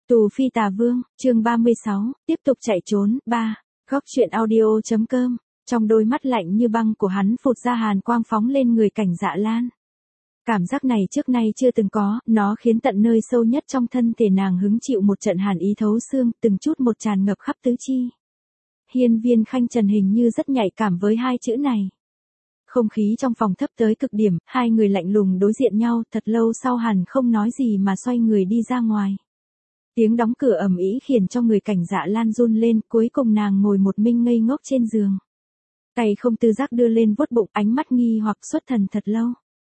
Tù Phi Tà Vương, chương 36, tiếp tục chạy trốn, 3, góc chuyện audio.com, trong đôi mắt lạnh như băng của hắn phụt ra hàn quang phóng lên người Cảnh Dạ Lan. Cảm giác này trước nay chưa từng có, nó khiến tận nơi sâu nhất trong thân thể nàng hứng chịu một trận hàn ý thấu xương, từng chút một tràn ngập khắp tứ chi. Hiên Viên Khanh Trần hình như rất nhạy cảm với hai chữ này. Không khí trong phòng thấp tới cực điểm, hai người lạnh lùng đối diện nhau, thật lâu sau hẳn không nói gì mà xoay người đi ra ngoài. Tiếng đóng cửa ầm ĩ khiến cho người Cảnh Dạ Lan run lên, cuối cùng nàng ngồi một mình ngây ngốc trên giường. Tay không tự giác đưa lên vuốt bụng, ánh mắt nghi hoặc xuất thần thật lâu.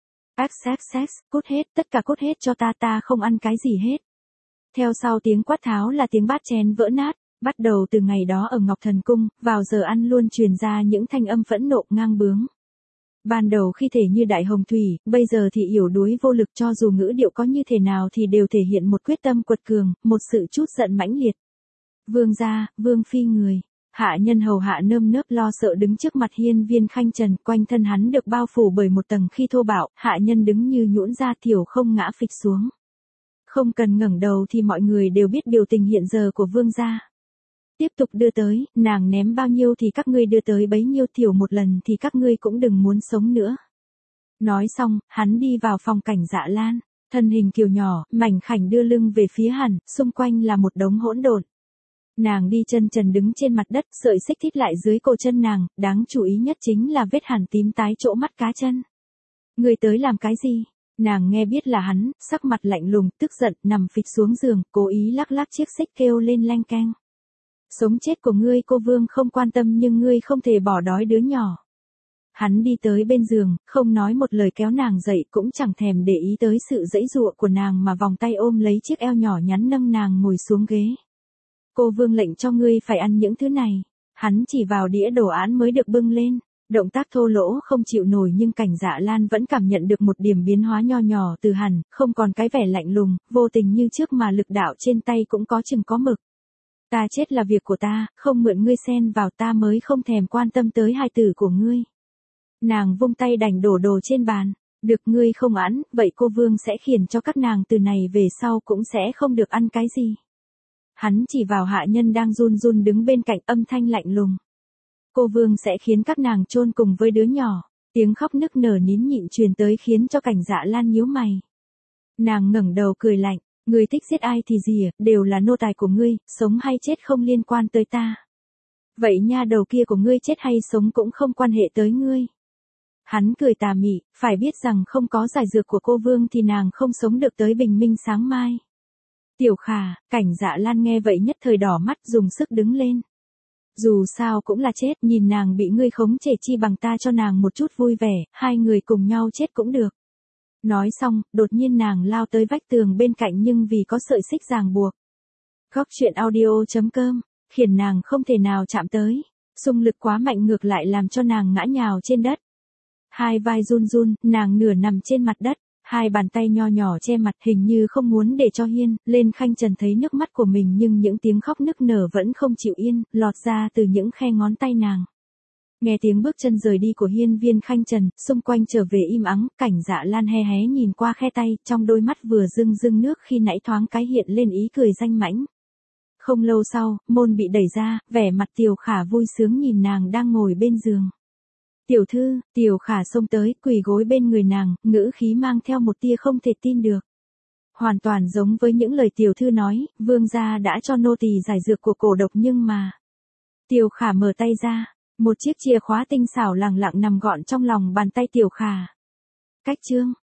Sex, cút hết, tất cả cút hết cho ta không ăn cái gì hết. Theo sau tiếng quát tháo là tiếng bát chén vỡ nát, bắt đầu từ ngày đó ở Ngọc Thần Cung, vào giờ ăn luôn truyền ra những thanh âm phẫn nộ ngang bướng. Ban đầu khi thể như đại hồng thủy, bây giờ thì yếu đuối vô lực, cho dù ngữ điệu có như thế nào thì đều thể hiện một quyết tâm quật cường, một sự chút giận mãnh liệt. Vương gia, vương phi người. Hạ nhân hầu hạ nơm nớp lo sợ đứng trước mặt Hiên Viên Khanh Trần, quanh thân hắn được bao phủ bởi một tầng khí thô bạo, hạ nhân đứng như nhũn ra thiểu không ngã phịch xuống. Không cần ngẩng đầu thì mọi người đều biết biểu tình hiện giờ của vương gia. Tiếp tục đưa tới, nàng ném bao nhiêu thì các ngươi đưa tới bấy nhiêu, thiểu một lần thì các ngươi cũng đừng muốn sống nữa. Nói xong, hắn đi vào phòng Cảnh Dạ Lan, thân hình kiều nhỏ, mảnh khảnh đưa lưng về phía hắn, xung quanh là một đống hỗn độn. Nàng đi chân trần đứng trên mặt đất, sợi xích thít lại dưới cổ chân nàng, đáng chú ý nhất chính là vết hằn tím tái chỗ mắt cá chân. Người tới làm cái gì? Nàng nghe biết là hắn, sắc mặt lạnh lùng, tức giận, nằm phịch xuống giường, cố ý lắc lắc chiếc xích kêu lên leng keng. Sống chết của ngươi cô vương không quan tâm, nhưng ngươi không thể bỏ đói đứa nhỏ. Hắn đi tới bên giường, không nói một lời kéo nàng dậy, cũng chẳng thèm để ý tới sự giãy giụa của nàng mà vòng tay ôm lấy chiếc eo nhỏ nhắn nâng nàng ngồi xuống ghế. Cô vương lệnh cho ngươi phải ăn những thứ này. Hắn chỉ vào đĩa đồ án mới được bưng lên. Động tác thô lỗ không chịu nổi, nhưng Cảnh Dạ Lan vẫn cảm nhận được một điểm biến hóa nho nhỏ từ hắn, không còn cái vẻ lạnh lùng, vô tình như trước mà lực đạo trên tay cũng có chừng có mực. Ta chết là việc của ta, không mượn ngươi xen vào, ta mới không thèm quan tâm tới hài tử của ngươi. Nàng vung tay đành đổ đồ trên bàn. Được, ngươi không ăn, vậy cô vương sẽ khiển cho các nàng từ này về sau cũng sẽ không được ăn cái gì. Hắn chỉ vào hạ nhân đang run run đứng bên cạnh, âm thanh lạnh lùng. Cô vương sẽ khiến các nàng chôn cùng với đứa nhỏ. Tiếng khóc nức nở nín nhịn truyền tới khiến cho Cảnh Dạ Lan nhíu mày. Nàng ngẩng đầu cười lạnh. Ngươi thích giết ai thì gì, đều là nô tài của ngươi, sống hay chết không liên quan tới ta. Vậy nha đầu kia của ngươi chết hay sống cũng không quan hệ tới ngươi. Hắn cười tà mị, phải biết rằng không có giải dược của cô vương thì nàng không sống được tới bình minh sáng mai. Tiểu Khả, Cảnh Dạ Lan nghe vậy nhất thời đỏ mắt, dùng sức đứng lên. Dù sao cũng là chết, nhìn nàng bị ngươi khống chế chi bằng ta cho nàng một chút vui vẻ, hai người cùng nhau chết cũng được. Nói xong, đột nhiên nàng lao tới vách tường bên cạnh, nhưng vì có sợi xích ràng buộc. Góc chuyện audio.com, khiến nàng không thể nào chạm tới. Xung lực quá mạnh ngược lại làm cho nàng ngã nhào trên đất. Hai vai run run, nàng nửa nằm trên mặt đất, hai bàn tay nho nhỏ che mặt, hình như không muốn để cho Hiên lên Khanh Trần thấy nước mắt của mình, nhưng những tiếng khóc nức nở vẫn không chịu yên, lọt ra từ những khe ngón tay nàng. Nghe tiếng bước chân rời đi của Hiên Viên Khanh Trần, xung quanh trở về im ắng, Cảnh Dạ Lan hé hé nhìn qua khe tay, trong đôi mắt vừa rưng rưng nước khi nãy thoáng cái hiện lên ý cười danh mãnh. Không lâu sau, môn bị đẩy ra, vẻ mặt Tiểu Khả vui sướng nhìn nàng đang ngồi bên giường. Tiểu thư, Tiểu Khả xông tới, quỳ gối bên người nàng, ngữ khí mang theo một tia không thể tin được. Hoàn toàn giống với những lời tiểu thư nói, vương gia đã cho nô tỳ giải dược của cổ độc, nhưng mà... Tiểu Khả mở tay ra. Một chiếc chìa khóa tinh xảo lẳng lặng nằm gọn trong lòng bàn tay Tiểu Khả. Cách chương